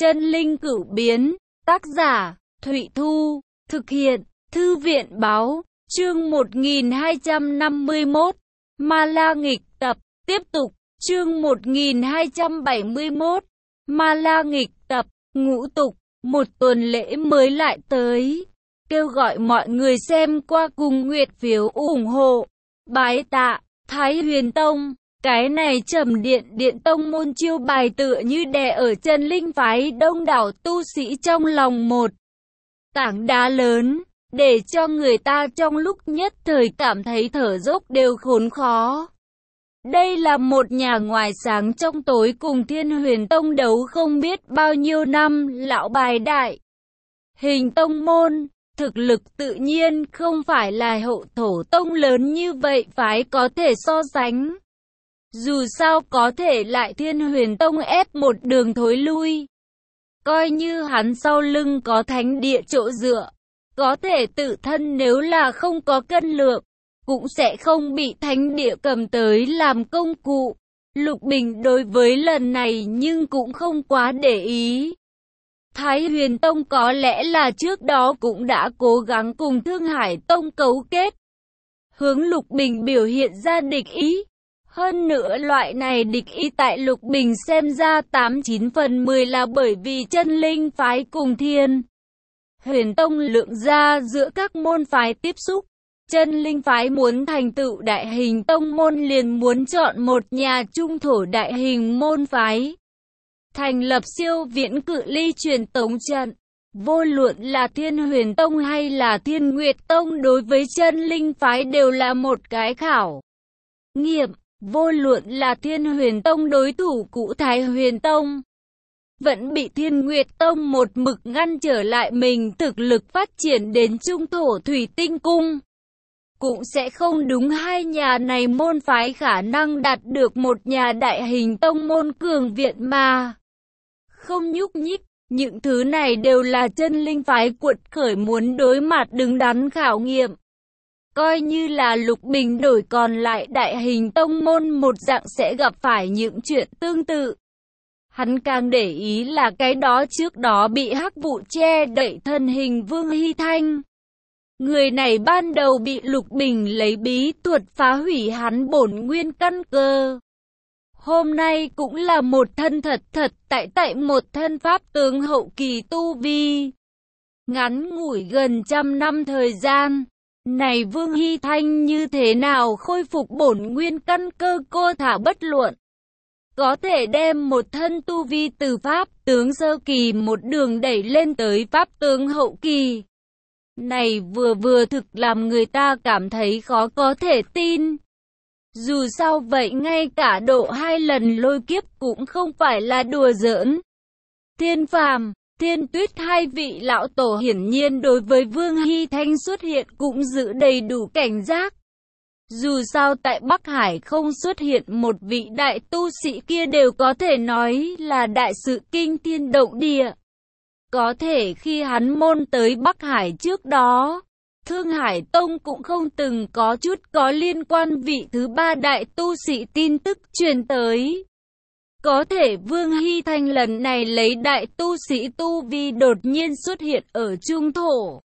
Chân linh cửu biến, tác giả, Thụy Thu, thực hiện, Thư viện báo, chương 1251, Ma La nghịch tập, tiếp tục, chương 1271, Ma La nghịch tập, ngũ tục, một tuần lễ mới lại tới, kêu gọi mọi người xem qua cùng nguyệt phiếu ủng hộ, bái tạ, Thái Huyền Tông. Cái này Trầm Điện tông môn chiêu bài tựa như đè ở chân linh phái đông đảo tu sĩ trong lòng một tảng đá lớn, để cho người ta trong lúc nhất thời cảm thấy thở dốc đều khốn khó. Đây là một nhà ngoài sáng trong tối cùng Thiên Huyền Tông đấu không biết bao nhiêu năm lão bài đại hình tông môn, thực lực tự nhiên không phải là hậu thổ tông lớn như vậy phái có thể so sánh. Dù sao có thể lại Thiên Huyền Tông ép một đường thối lui. Coi như hắn sau lưng có thánh địa chỗ dựa, có thể tự thân nếu là không có cân lượng, cũng sẽ không bị thánh địa cầm tới làm công cụ. Lục Bình đối với lần này nhưng cũng không quá để ý. Thái Huyền Tông có lẽ là trước đó cũng đã cố gắng cùng Thương Hải Tông cấu kết, hướng Lục Bình biểu hiện ra địch ý. Hơn nữa loại này địch ý tại Lục Bình xem ra 89 phần 10 là bởi vì chân linh phái cùng Thiên Huyền Tông lượng ra giữa các môn phái tiếp xúc. Chân linh phái muốn thành tựu đại hình tông môn liền muốn chọn một nhà trung thổ đại hình môn phái, thành lập siêu viễn cự ly truyền tống trận. Vô luận là Thiên Huyền Tông hay là Thiên Nguyệt Tông đối với chân linh phái đều là một cái khảo nghiệm. Vô luận là Thiên Huyền Tông đối thủ cũ Thái Huyền Tông, vẫn bị Thiên Nguyệt Tông một mực ngăn trở lại mình thực lực phát triển đến trung thổ thủy tinh cung, cũng sẽ không đúng hai nhà này môn phái khả năng đạt được một nhà đại hình tông môn cường viện mà không nhúc nhích. Những thứ này đều là chân linh phái cuột khởi muốn đối mặt đứng đắn khảo nghiệm. Coi như là Lục Bình đổi còn lại đại hình tông môn một dạng sẽ gặp phải những chuyện tương tự. Hắn càng để ý là cái đó trước đó bị hắc vụ che đậy thân hình Vương Hy Thanh. Người này ban đầu bị Lục Bình lấy bí thuật phá hủy hắn bổn nguyên căn cơ. Hôm nay cũng là một thân thật tại một thân pháp tướng hậu kỳ tu vi. Ngắn ngủi gần trăm năm thời gian. Này Vương Hy Thanh như thế nào khôi phục bổn nguyên căn cơ cô thả bất luận. Có thể đem một thân tu vi từ pháp tướng sơ kỳ một đường đẩy lên tới pháp tướng hậu kỳ. Này vừa thực làm người ta cảm thấy khó có thể tin. Dù sao vậy ngay cả độ 2 lần lôi kiếp cũng không phải là đùa giỡn. Thiên Phàm, Thiên Tuyết hai vị lão tổ hiển nhiên đối với Vương Hy Thanh xuất hiện cũng giữ đầy đủ cảnh giác. Dù sao tại Bắc Hải không xuất hiện một vị đại tu sĩ kia đều có thể nói là đại sự kinh thiên động địa. Có thể khi hắn môn tới Bắc Hải trước đó, Thương Hải Tông cũng không từng có chút có liên quan vị thứ ba đại tu sĩ tin tức truyền tới. Có thể Vương Hy Thanh lần này lấy đại tu sĩ tu vi đột nhiên xuất hiện ở trung thổ.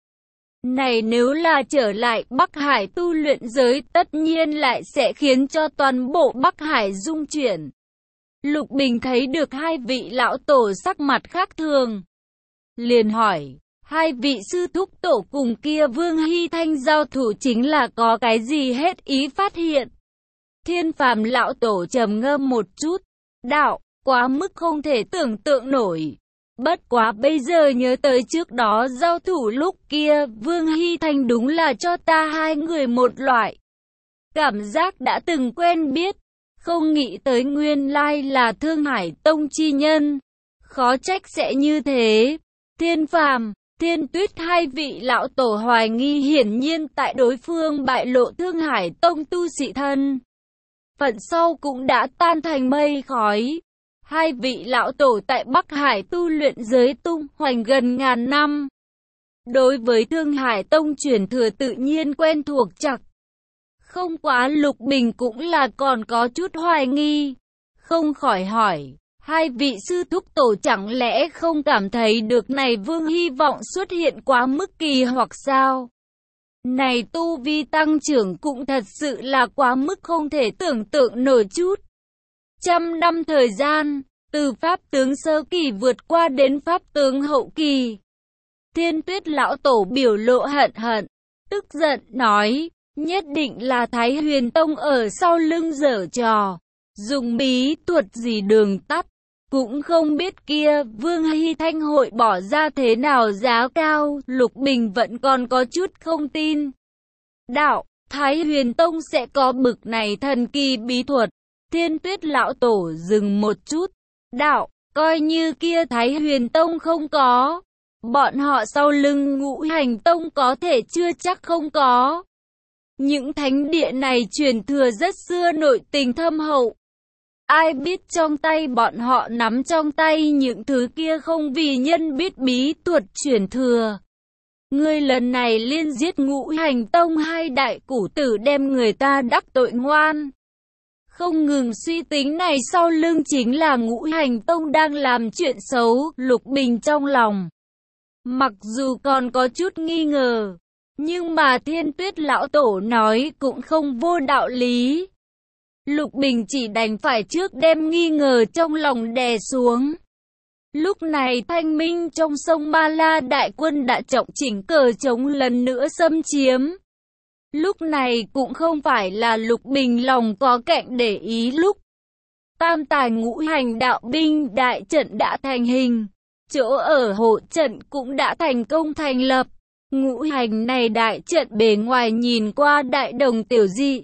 Này nếu là trở lại Bắc Hải tu luyện giới tất nhiên lại sẽ khiến cho toàn bộ Bắc Hải rung chuyển. Lục Bình thấy được hai vị lão tổ sắc mặt khác thường. Liền hỏi, hai vị sư thúc tổ cùng kia Vương Hy Thanh giao thủ chính là có cái gì hết ý phát hiện. Thiên Phàm lão tổ trầm ngâm một chút, đạo, quá mức không thể tưởng tượng nổi. Bất quá bây giờ nhớ tới trước đó giao thủ lúc kia, Vương Hy Thanh đúng là cho ta hai người một loại cảm giác đã từng quen biết, không nghĩ tới nguyên lai là Thương Hải Tông chi nhân. Khó trách sẽ như thế. Thiên Phàm, Thiên Tuyết hai vị lão tổ hoài nghi hiển nhiên tại đối phương bại lộ Thương Hải Tông tu sĩ thân phận sau cũng đã tan thành mây khói. Hai vị lão tổ tại Bắc Hải tu luyện giới tung hoành gần ngàn năm. Đối với Thương Hải Tông truyền thừa tự nhiên quen thuộc chặt. Không quá Lục Bình cũng là còn có chút hoài nghi. Không khỏi hỏi, Hai vị sư thúc tổ chẳng lẽ không cảm thấy được này vương hy vọng xuất hiện quá mức kỳ hoặc sao? Này tu vi tăng trưởng cũng thật sự là quá mức không thể tưởng tượng nổi chút. Trăm năm thời gian, từ pháp tướng sơ kỳ vượt qua đến pháp tướng hậu kỳ. Thiên Tuyết lão tổ biểu lộ hận hận, tức giận nói, nhất định là Thái Huyền Tông ở sau lưng giở trò, dùng bí thuật gì đường tắt. Cũng không biết kia Vương Hy Thanh hội bỏ ra thế nào giá cao, Lục Bình vẫn còn có chút không tin. Đạo, Thái Huyền Tông sẽ có bực này thần kỳ bí thuật. Thiên Tuyết lão tổ dừng một chút. Đạo, coi như kia Thái Huyền Tông không có. Bọn họ sau lưng Ngũ Hành Tông có thể chưa chắc không có. Những thánh địa này truyền thừa rất xưa nội tình thâm hậu. Ai biết trong tay bọn họ nắm trong tay những thứ kia không vì nhân biết bí thuật truyền thừa. Ngươi lần này liên giết Ngũ Hành Tông hai đại củ tử đem người ta đắc tội ngoan. Không ngừng suy tính này sau lưng chính là Ngũ Hành Tông đang làm chuyện xấu, Lục Bình trong lòng. Mặc dù còn có chút nghi ngờ, nhưng mà Thiên Tuyết lão tổ nói cũng không vô đạo lý. Lục Bình chỉ đành phải trước đem nghi ngờ trong lòng đè xuống. Lúc này thanh minh trong sông Ma La đại quân đã trọng chỉnh cờ chống lần nữa xâm chiếm. Lúc này cũng không phải là Lục Bình lòng có cạnh để ý lúc. Tam tài ngũ hành đạo binh đại trận đã thành hình. Chỗ ở hộ trận cũng đã thành công thành lập. Ngũ hành này đại trận bề ngoài nhìn qua đại đồng tiểu dị.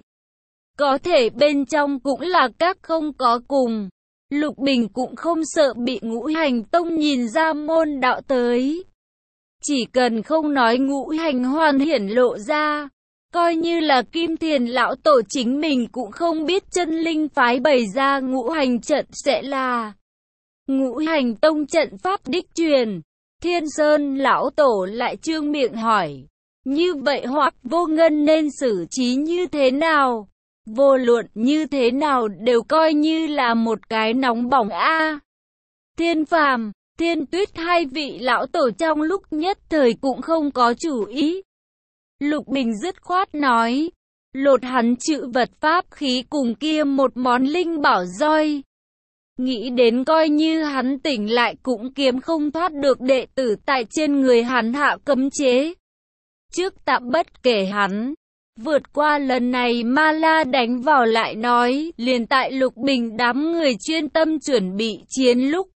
Có thể bên trong cũng là các không có cùng. Lục Bình cũng không sợ bị Ngũ Hành Tông nhìn ra môn đạo tới. Chỉ cần không nói ngũ hành hoàn hiển lộ ra, coi như là Kim Thiền lão tổ chính mình cũng không biết chân linh phái bày ra ngũ hành trận sẽ là Ngũ Hành Tông trận pháp đích truyền. Thiên Sơn lão tổ lại trương miệng hỏi, như vậy Hoắc Vô Ngân nên xử trí như thế nào? Vô luận như thế nào đều coi như là một cái nóng bỏng a. Thiên Phàm, Thiên Tuyết hai vị lão tổ trong lúc nhất thời cũng không có chủ ý. Lục Bình dứt khoát nói, lột hắn chữ vật pháp khí cùng kia một món linh bảo roi. Nghĩ đến coi như hắn tỉnh lại cũng kiếm không thoát được đệ tử tại trên người hắn hạ cấm chế. Trước tạm bất kể hắn. Vượt qua lần này Ma La đánh vào lại nói, liền tại Lục Bình đám người chuyên tâm chuẩn bị chiến lúc.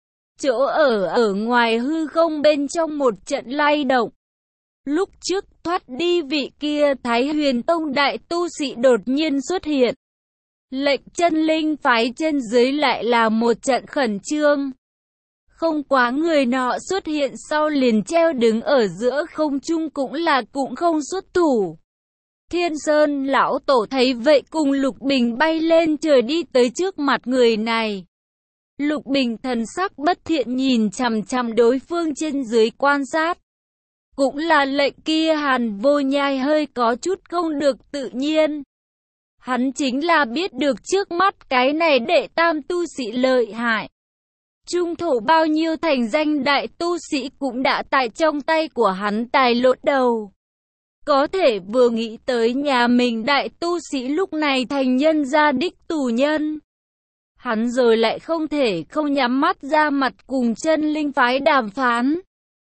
Chỗ ở ngoài hư không bên trong một trận lay động. Lúc trước thoát đi vị kia Thái Huyền Tông đại tu sĩ đột nhiên xuất hiện. Lệnh chân linh phái trên dưới lại là một trận khẩn trương. Không quá người nọ xuất hiện sau liền treo đứng ở giữa không trung cũng không xuất thủ. Thiên Sơn lão tổ thấy vậy cùng Lục Bình bay lên trời đi tới trước mặt người này. Lục Bình thần sắc bất thiện nhìn chằm chằm đối phương trên dưới quan sát. Cũng là lệnh kia Hàn Vô Nhai hơi có chút không được tự nhiên. Hắn chính là biết được trước mắt cái này đệ tam tu sĩ lợi hại. Trung thổ bao nhiêu thành danh đại tu sĩ cũng đã tại trong tay của hắn tài lột đầu. Có thể vừa nghĩ tới nhà mình đại tu sĩ lúc này thành nhân gia đích tù nhân. Hắn rồi lại không thể không nhắm mắt ra mặt cùng chân linh phái đàm phán.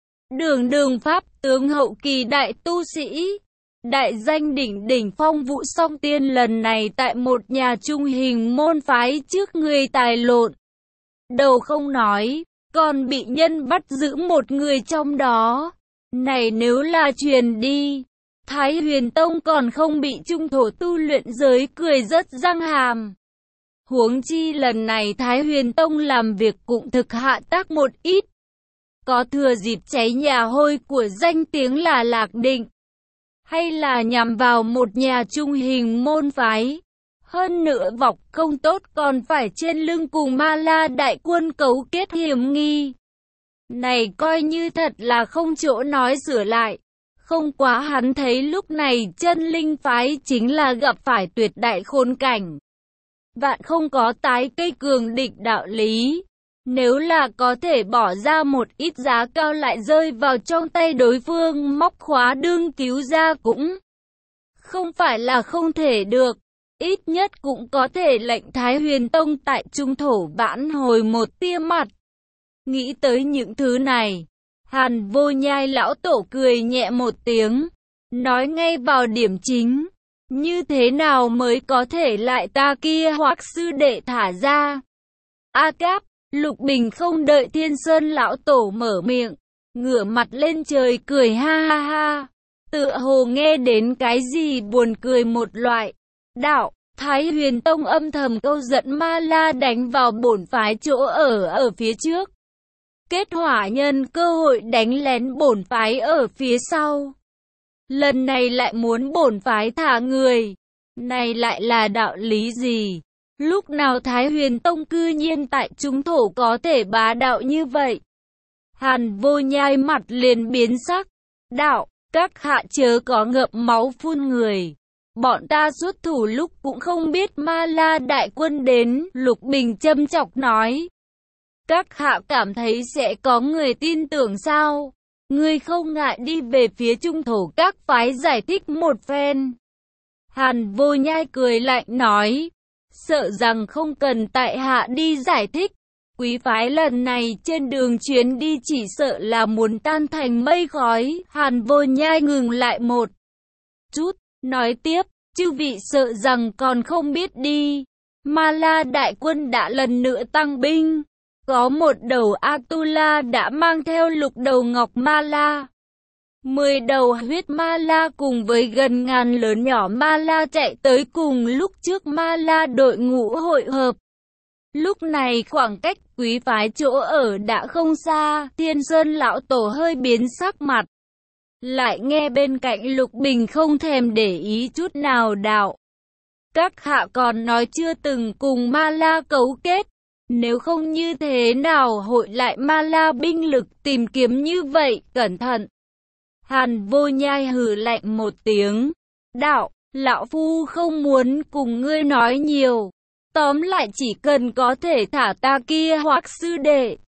Đường pháp tướng hậu kỳ đại tu sĩ, đại danh đỉnh phong Vũ Song Tiên lần này tại một nhà trung hình môn phái trước người tài lộn. Đầu không nói, còn bị nhân bắt giữ một người trong đó. Này nếu là truyền đi, Thái Huyền Tông còn không bị trung thổ tu luyện giới cười rất răng hàm. Huống chi lần này Thái Huyền Tông làm việc cũng thực hạ tác một ít. Có thừa dịp cháy nhà hôi của danh tiếng là Lạc Định. Hay là nhằm vào một nhà trung hình môn phái. Hơn nữa vọc không tốt còn phải trên lưng cùng Ma La đại quân cấu kết hiểm nghi. Này coi như thật là không chỗ nói sửa lại. Không quá hắn thấy lúc này chân linh phái chính là gặp phải tuyệt đại khốn cảnh. Vạn không có tái cây cường địch đạo lý. Nếu là có thể bỏ ra một ít giá cao lại rơi vào trong tay đối phương móc khóa đương cứu ra cũng không phải là không thể được. Ít nhất cũng có thể lệnh Thái Huyền Tông tại trung thổ vãn hồi một tia mặt. Nghĩ tới những thứ này, Hàn Vô Nhai lão tổ cười nhẹ một tiếng, nói ngay vào điểm chính. Như thế nào mới có thể lại ta kia hoặc sư đệ thả ra? A Cáp, Lục Bình không đợi Thiên Sơn lão tổ mở miệng, ngửa mặt lên trời cười ha ha ha. Tựa hồ nghe đến cái gì buồn cười một loại. Đạo, Thái Huyền Tông âm thầm câu dẫn Ma La đánh vào bổn phái chỗ ở phía trước. Kết hỏa nhân cơ hội đánh lén bổn phái ở phía sau. Lần này lại muốn bổn phái thả người. Này lại là đạo lý gì? Lúc nào Thái Huyền Tông cư nhiên tại trung thổ có thể bá đạo như vậy? Hàn Vô Nhai mặt liền biến sắc. Đạo, các hạ chớ có ngậm máu phun người. Bọn ta xuất thủ lúc cũng không biết Ma La đại quân đến, Lục Bình châm chọc nói. Các hạ cảm thấy sẽ có người tin tưởng sao? Ngươi không ngại đi về phía trung thổ các phái giải thích một phen. Hàn Vô Nhai cười lạnh nói. Sợ rằng không cần tại hạ đi giải thích. Quý phái lần này trên đường chuyến đi chỉ sợ là muốn tan thành mây khói. Hàn Vô Nhai ngừng lại một chút, nói tiếp. Chư vị sợ rằng còn không biết đi. Ma La đại quân đã lần nữa tăng binh. Có một đầu Atula đã mang theo lục đầu ngọc Ma La. 10 đầu huyết Ma La cùng với gần ngàn lớn nhỏ Ma La chạy tới cùng lúc trước Ma La đội ngũ hội hợp. Lúc này khoảng cách quý phái chỗ ở đã không xa, Thiên Sơn lão tổ hơi biến sắc mặt. Lại nghe bên cạnh Lục Bình không thèm để ý chút nào đạo. Các hạ còn nói chưa từng cùng Ma La cấu kết. Nếu không như thế nào hội lại Ma La binh lực tìm kiếm như vậy, cẩn thận. Hàn Vô Nhai hừ lạnh một tiếng. Đạo, lão phu không muốn cùng ngươi nói nhiều. Tóm lại chỉ cần có thể thả ta kia hoặc sư đệ.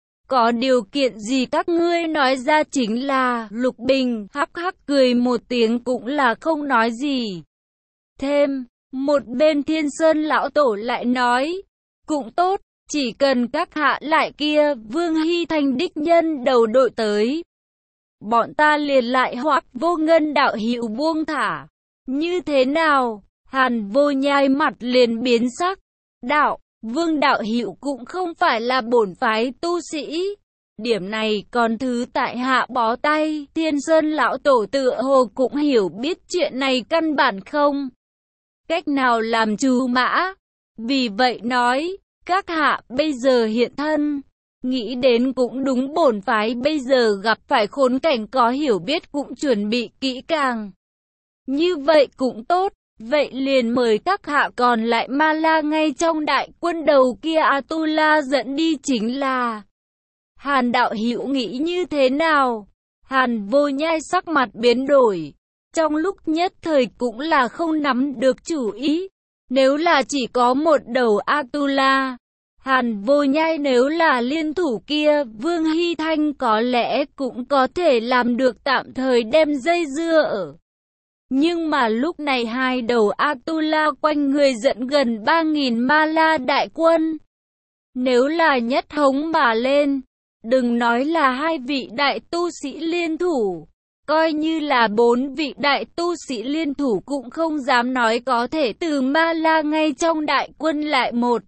Có điều kiện gì các ngươi nói ra chính là. Lục Bình hắc hắc cười một tiếng cũng là không nói gì. Thêm, một bên Thiên Sơn lão tổ lại nói. Cũng tốt, chỉ cần các hạ lại kia Vương Hy Thành đích nhân đầu đội tới. Bọn ta liền lại hoặc Vô Ngân đạo hữu buông thả. Như thế nào? Hàn Vô Nhai mặt liền biến sắc. Đạo, Vương đạo hữu cũng không phải là bổn phái tu sĩ. Điểm này còn thứ tại hạ bó tay. Thiên Sơn lão tổ tựa hồ cũng hiểu biết chuyện này căn bản không cách nào làm trù mã. Vì vậy nói, các hạ bây giờ hiện thân. Nghĩ đến cũng đúng, bổn phái bây giờ gặp phải khốn cảnh có hiểu biết cũng chuẩn bị kỹ càng. Như vậy cũng tốt, vậy liền mời các hạ còn lại Ma La ngay trong đại quân đầu kia Atula dẫn đi chính là. Hàn đạo hữu nghĩ như thế nào? Hàn Vô Nhai sắc mặt biến đổi. Trong lúc nhất thời cũng là không nắm được chủ ý. Nếu là chỉ có một đầu Atula, Hàn Vô Nhai nếu là liên thủ kia, Vương Hy Thanh có lẽ cũng có thể làm được tạm thời đem dây dưa ở. Nhưng mà lúc này hai đầu Atula quanh người dẫn gần 3.000 Ma La đại quân. Nếu là nhất hống mà lên, đừng nói là hai vị đại tu sĩ liên thủ, coi như là 4 vị đại tu sĩ liên thủ cũng không dám nói có thể từ Ma La ngay trong đại quân lại một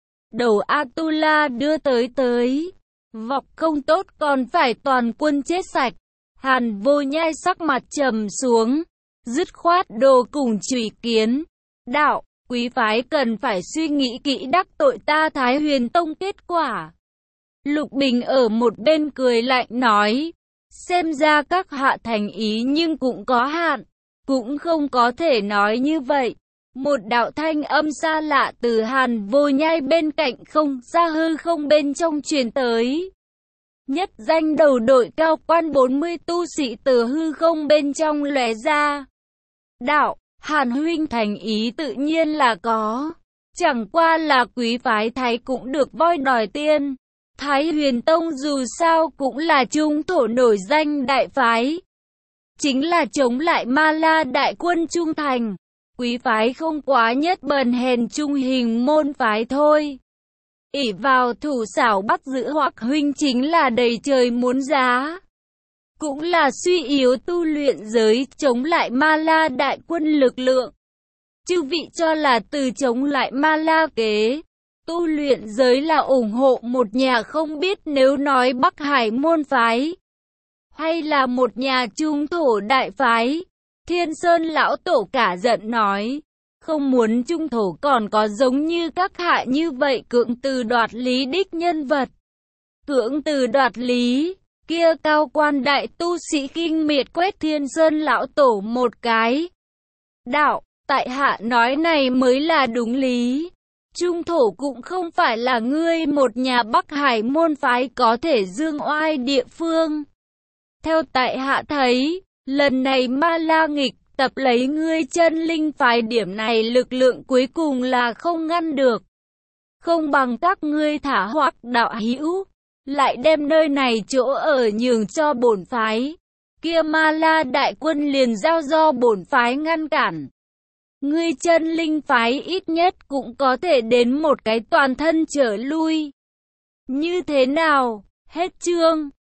đầu Atula đưa tới. Vọc không tốt còn phải toàn quân chết sạch. Hàn Vô Nhai sắc mặt trầm xuống, dứt khoát đồ cùng chùy kiến. Đạo, quý phái cần phải suy nghĩ kỹ đắc tội ta Thái Huyền Tông kết quả. Lục Bình ở một bên cười lạnh nói. Xem ra các hạ thành ý nhưng cũng có hạn. Cũng không có thể nói như vậy. Một đạo thanh âm xa lạ từ Hàn Vô Nhai bên cạnh không ra hư không bên trong truyền tới. Nhất danh đầu đội cao quan 40 tu sĩ từ hư không bên trong lóe ra. Đạo, Hàn huynh thành ý tự nhiên là có. Chẳng qua là quý phái Thái cũng được voi đòi tiên. Thái Huyền Tông dù sao cũng là trung thổ nổi danh đại phái. Chính là chống lại Ma La đại quân trung thành. Quý phái không quá nhất bần hèn trung hình môn phái thôi. Ỷ vào thủ xảo bắt giữ Hoắc huynh chính là đầy trời muốn giá. Cũng là suy yếu tu luyện giới chống lại Ma La đại quân lực lượng. Chư vị cho là từ chống lại Ma La kế, tu luyện giới là ủng hộ một nhà không biết nếu nói Bắc Hải môn phái, hay là một nhà trung thổ đại phái. Thiên Sơn lão tổ cả giận nói, không muốn trung thổ còn có giống như các hạ như vậy cưỡng từ đoạt lý đích nhân vật. Cưỡng từ đoạt lý, kia cao quan đại tu sĩ kinh miệt quét Thiên Sơn lão tổ một cái. Đạo, tại hạ nói này mới là đúng lý. Trung thổ cũng không phải là ngươi một nhà Bắc Hải môn phái có thể dương oai địa phương. Theo tại hạ thấy, lần này Ma La nghịch tập lấy ngươi chân linh phái, điểm này lực lượng cuối cùng là không ngăn được. Không bằng các ngươi thả Hoắc đạo hữu, lại đem nơi này chỗ ở nhường cho bổn phái. Kia Ma La đại quân liền giao do bổn phái ngăn cản. Ngươi chân linh phái ít nhất cũng có thể đến một cái toàn thân trở lui. Như thế nào? Hết chương.